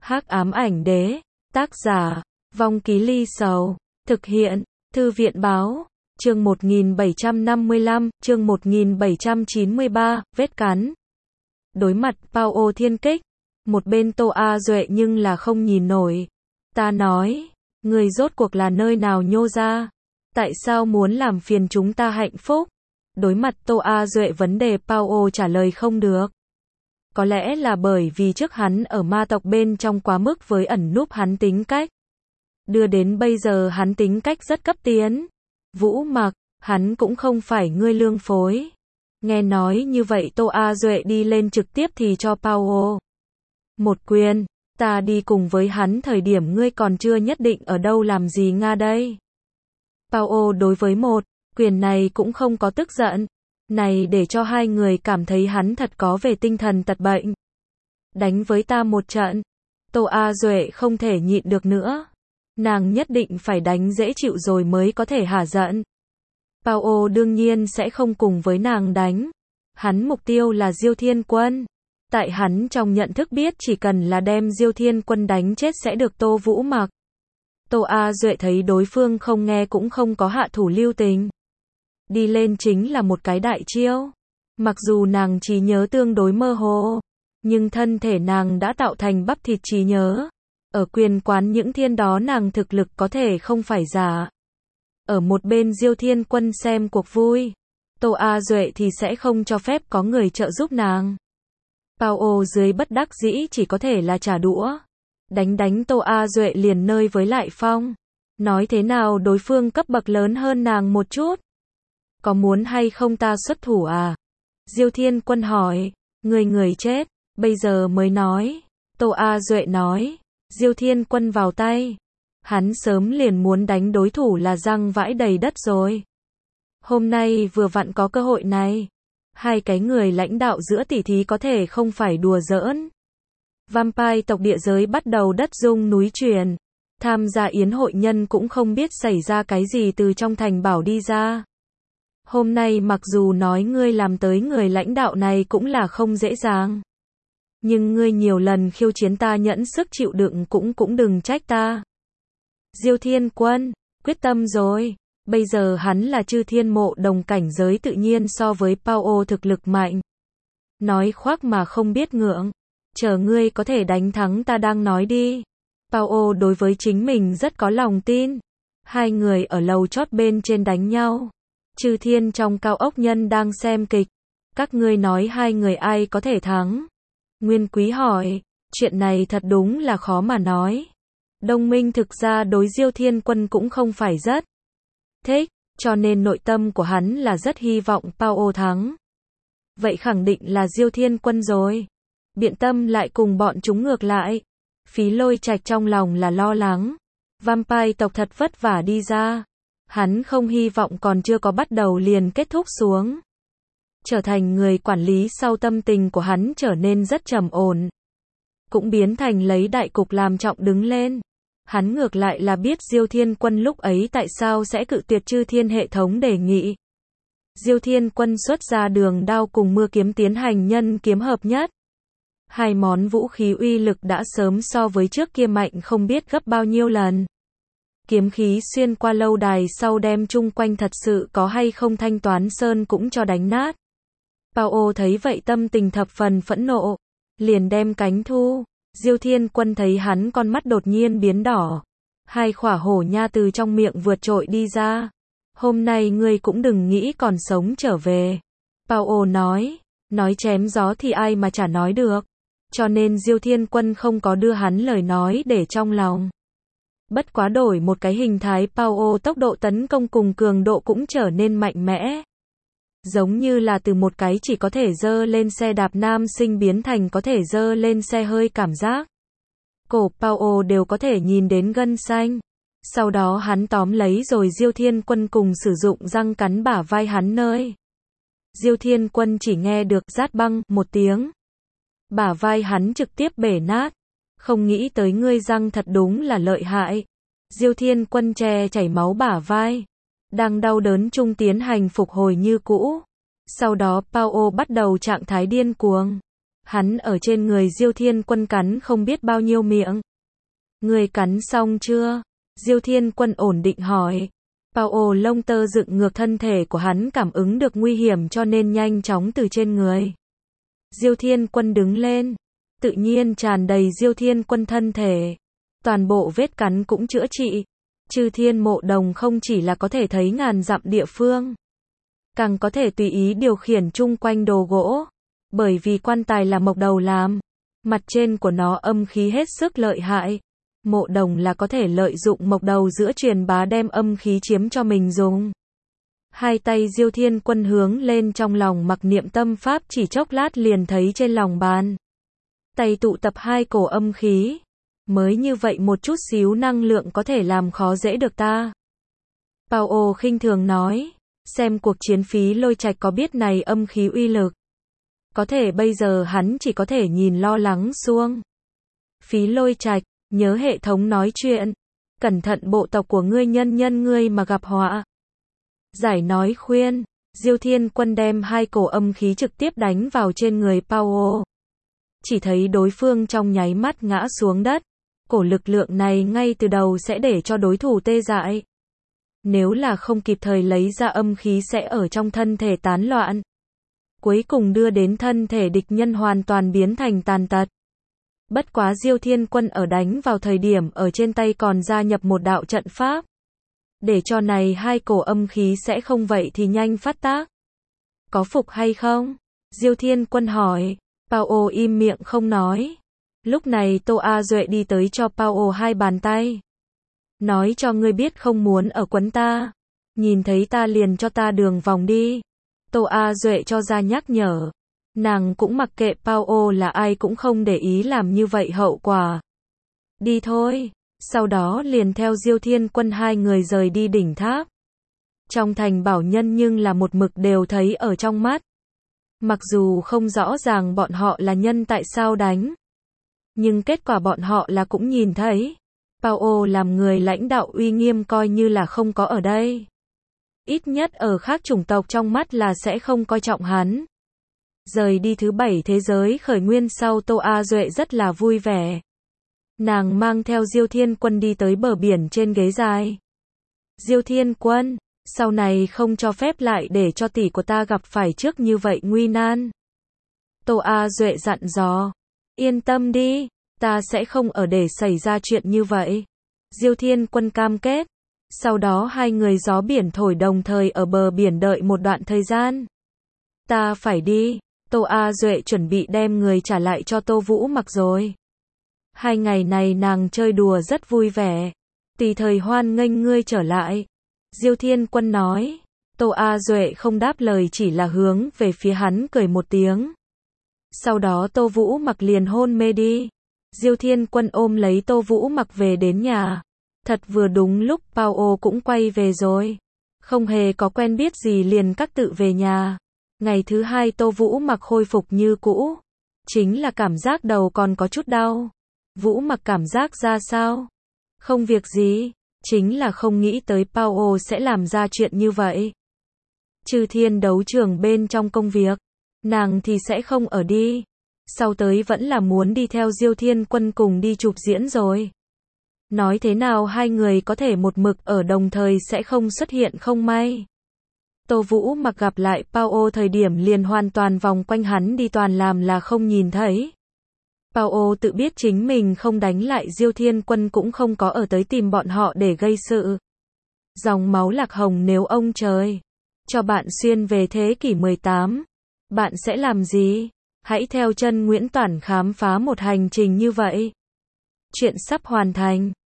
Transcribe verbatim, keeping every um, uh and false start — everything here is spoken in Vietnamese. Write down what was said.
Hắc ám ảnh đế, tác giả, Vong Ký Ly Sầu, thực hiện, Thư viện báo, chương một nghìn bảy trăm năm mươi lăm, chương một nghìn bảy trăm chín mươi ba, vết cắn. Đối mặt Pao thiên kích, một bên Tô A Duệ nhưng là không nhìn nổi. Ta nói, người rốt cuộc là nơi nào nhô ra? Tại sao muốn làm phiền chúng ta hạnh phúc? Đối mặt Tô A Duệ vấn đề Pao trả lời không được. Có lẽ là bởi vì trước hắn ở ma tộc bên trong quá mức với ẩn núp hắn tính cách. Đưa đến bây giờ hắn tính cách rất cấp tiến. Vũ Mặc, hắn cũng không phải ngươi lương phối. Nghe nói như vậy Tô A Duệ đi lên trực tiếp thì cho Pao một quyền. Ta đi cùng với hắn thời điểm ngươi còn chưa nhất định ở đâu làm gì Nga đây. Pao đối với một quyền này cũng không có tức giận. Này để cho hai người cảm thấy hắn thật có về tinh thần tật bệnh. Đánh với ta một trận. Tô A Duệ không thể nhịn được nữa. Nàng nhất định phải đánh dễ chịu rồi mới có thể hả giận. Pao đương nhiên sẽ không cùng với nàng đánh. Hắn mục tiêu là Diêu Thiên Quân. Tại hắn trong nhận thức biết chỉ cần là đem Diêu Thiên Quân đánh chết sẽ được Tô Vũ Mặc. Tô A Duệ thấy đối phương không nghe cũng không có hạ thủ lưu tình. Đi lên chính là một cái đại chiêu. Mặc dù nàng trí nhớ tương đối mơ hồ, nhưng thân thể nàng đã tạo thành bắp thịt trí nhớ. Ở quyền quán những thiên đó nàng thực lực có thể không phải giả. Ở một bên Diêu Thiên Quân xem cuộc vui. Tô A Duệ thì sẽ không cho phép có người trợ giúp nàng. Pao dưới bất đắc dĩ chỉ có thể là trả đũa. Đánh đánh Tô A Duệ liền nơi với lại phong. Nói thế nào đối phương cấp bậc lớn hơn nàng một chút. Có muốn hay không ta xuất thủ à? Diêu Thiên Quân hỏi. Người người chết, bây giờ mới nói. Tô A Duệ nói. Diêu Thiên Quân vào tay. Hắn sớm liền muốn đánh đối thủ là răng vãi đầy đất rồi. Hôm nay vừa vặn có cơ hội này. Hai cái người lãnh đạo giữa tỷ thí có thể không phải đùa giỡn. Vampire tộc địa giới bắt đầu đất rung núi chuyển. Tham gia yến hội nhân cũng không biết xảy ra cái gì từ trong thành bảo đi ra. Hôm nay mặc dù nói ngươi làm tới người lãnh đạo này cũng là không dễ dàng. Nhưng ngươi nhiều lần khiêu chiến ta nhẫn sức chịu đựng cũng cũng đừng trách ta. Diêu Thiên Quân, quyết tâm rồi. Bây giờ hắn là chư thiên mộ đồng cảnh giới tự nhiên so với Pao thực lực mạnh. Nói khoác mà không biết ngượng. Chờ ngươi có thể đánh thắng ta đang nói đi. Pao đối với chính mình rất có lòng tin. Hai người ở lầu chót bên trên đánh nhau. Chư thiên trong cao ốc nhân đang xem kịch. Các ngươi nói hai người ai có thể thắng? Nguyên Quý hỏi. Chuyện này thật đúng là khó mà nói. Đông Minh thực ra đối Diêu Thiên Quân cũng không phải rất thích, cho nên nội tâm của hắn là rất hy vọng Pao thắng. Vậy khẳng định là Diêu Thiên Quân rồi. Biện Tâm lại cùng bọn chúng ngược lại. Phí Lôi Trạch trong lòng là lo lắng. Vampire tộc thật vất vả đi ra. Hắn không hy vọng còn chưa có bắt đầu liền kết thúc xuống. Trở thành người quản lý sau tâm tình của hắn trở nên rất trầm ổn. Cũng biến thành lấy đại cục làm trọng đứng lên. Hắn ngược lại là biết Diêu Thiên Quân lúc ấy tại sao sẽ cự tuyệt chư thiên hệ thống đề nghị. Diêu Thiên Quân xuất ra đường đao cùng mưa kiếm tiến hành nhân kiếm hợp nhất. Hai món vũ khí uy lực đã sớm so với trước kia mạnh không biết gấp bao nhiêu lần. Kiếm khí xuyên qua lâu đài sau đem chung quanh thật sự có hay không thanh toán sơn cũng cho đánh nát. Pao thấy vậy tâm tình thập phần phẫn nộ. Liền đem cánh thu. Diêu Thiên Quân thấy hắn con mắt đột nhiên biến đỏ. Hai khỏa hổ nha từ trong miệng vượt trội đi ra. Hôm nay ngươi cũng đừng nghĩ còn sống trở về. Pao nói. Nói chém gió thì ai mà chả nói được. Cho nên Diêu Thiên Quân không có đưa hắn lời nói để trong lòng. Bất quá đổi một cái hình thái Pao tốc độ tấn công cùng cường độ cũng trở nên mạnh mẽ. Giống như là từ một cái chỉ có thể dơ lên xe đạp nam sinh biến thành có thể dơ lên xe hơi cảm giác. Cổ Pao đều có thể nhìn đến gân xanh. Sau đó hắn tóm lấy rồi Diêu Thiên Quân cùng sử dụng răng cắn bả vai hắn nơi. Diêu Thiên Quân chỉ nghe được rát băng một tiếng. Bả vai hắn trực tiếp bể nát. Không nghĩ tới ngươi răng thật đúng là lợi hại. Diêu Thiên Quân che chảy máu bả vai. Đang đau đớn chung tiến hành phục hồi như cũ. Sau đó Pao bắt đầu trạng thái điên cuồng. Hắn ở trên người Diêu Thiên Quân cắn không biết bao nhiêu miệng. Người cắn xong chưa? Diêu Thiên Quân ổn định hỏi. Pao lông tơ dựng ngược thân thể của hắn cảm ứng được nguy hiểm cho nên nhanh chóng từ trên người Diêu Thiên Quân đứng lên. Tự nhiên tràn đầy Diêu Thiên Quân thân thể. Toàn bộ vết cắn cũng chữa trị. Chư thiên mộ đồng không chỉ là có thể thấy ngàn dặm địa phương, càng có thể tùy ý điều khiển chung quanh đồ gỗ. Bởi vì quan tài là mộc đầu làm, mặt trên của nó âm khí hết sức lợi hại. Mộ đồng là có thể lợi dụng mộc đầu giữa truyền bá đem âm khí chiếm cho mình dùng. Hai tay Diêu Thiên Quân hướng lên trong lòng mặc niệm tâm pháp, chỉ chốc lát liền thấy trên lòng bàn tay tụ tập hai cổ âm khí. Mới như vậy một chút xíu năng lượng có thể làm khó dễ được ta. Pao khinh thường nói, xem cuộc chiến Phí Lôi Trạch có biết này âm khí uy lực. Có thể bây giờ hắn chỉ có thể nhìn lo lắng xuông. Phí Lôi Trạch, nhớ hệ thống nói chuyện. Cẩn thận bộ tộc của ngươi nhân nhân ngươi mà gặp họa. Giải nói khuyên, Diêu Thiên Quân đem hai cổ âm khí trực tiếp đánh vào trên người Pao. Chỉ thấy đối phương trong nháy mắt ngã xuống đất. Cổ lực lượng này ngay từ đầu sẽ để cho đối thủ tê dại. Nếu là không kịp thời lấy ra âm khí sẽ ở trong thân thể tán loạn. Cuối cùng đưa đến thân thể địch nhân hoàn toàn biến thành tàn tật. Bất quá Diêu Thiên Quân ở đánh vào thời điểm ở trên tay còn gia nhập một đạo trận pháp. Để cho này hai cổ âm khí sẽ không vậy thì nhanh phát tác. Có phục hay không? Diêu Thiên Quân hỏi. Pao im miệng không nói. Lúc này Tô A Duệ đi tới cho Pao hai bàn tay. Nói cho ngươi biết không muốn ở quấn ta. Nhìn thấy ta liền cho ta đường vòng đi. Tô A Duệ cho ra nhắc nhở. Nàng cũng mặc kệ Pao là ai cũng không để ý làm như vậy hậu quả. Đi thôi. Sau đó liền theo Diêu Thiên Quân hai người rời đi đỉnh tháp. Trong thành bảo nhân nhưng là một mực đều thấy ở trong mắt. Mặc dù không rõ ràng bọn họ là nhân tại sao đánh. Nhưng kết quả bọn họ là cũng nhìn thấy. Pao làm người lãnh đạo uy nghiêm coi như là không có ở đây. Ít nhất ở khác chủng tộc trong mắt là sẽ không coi trọng hắn. Rời đi thứ bảy thế giới khởi nguyên sau Tô A Duệ rất là vui vẻ. Nàng mang theo Diêu Thiên Quân đi tới bờ biển trên ghế dài. Diêu Thiên Quân, sau này không cho phép lại để cho tỷ của ta gặp phải trước như vậy nguy nan. Tô A Duệ dặn dò. Yên tâm đi, ta sẽ không ở để xảy ra chuyện như vậy. Diêu Thiên Quân cam kết. Sau đó hai người gió biển thổi đồng thời ở bờ biển đợi một đoạn thời gian. Ta phải đi. Tô A Duệ chuẩn bị đem người trả lại cho Tô Vũ Mặc rồi. Hai ngày này nàng chơi đùa rất vui vẻ. Tùy thời hoan nghênh ngươi trở lại. Diêu Thiên Quân nói. Tô A Duệ không đáp lời chỉ là hướng về phía hắn cười một tiếng. Sau đó Tô Vũ Mặc liền hôn mê đi. Diêu Thiên Quân ôm lấy Tô Vũ Mặc về đến nhà. Thật vừa đúng lúc Pao cũng quay về rồi. Không hề có quen biết gì liền các tự về nhà. Ngày thứ hai Tô Vũ Mặc khôi phục như cũ. Chính là cảm giác đầu còn có chút đau. Vũ Mặc cảm giác ra sao? Không việc gì. Chính là không nghĩ tới Pao sẽ làm ra chuyện như vậy. Chư thiên đấu trường bên trong công việc. Nàng thì sẽ không ở đi. Sau tới vẫn là muốn đi theo Diêu Thiên Quân cùng đi chụp diễn rồi. Nói thế nào hai người có thể một mực ở đồng thời sẽ không xuất hiện không may. Tô Vũ Mặc gặp lại Pao thời điểm liền hoàn toàn vòng quanh hắn đi toàn làm là không nhìn thấy. Pao tự biết chính mình không đánh lại Diêu Thiên Quân cũng không có ở tới tìm bọn họ để gây sự. Dòng máu lạc hồng nếu ông trời cho bạn xuyên về thế kỷ mười tám, bạn sẽ làm gì? Hãy theo chân Nguyễn Toản khám phá một hành trình như vậy. Chuyện sắp hoàn thành.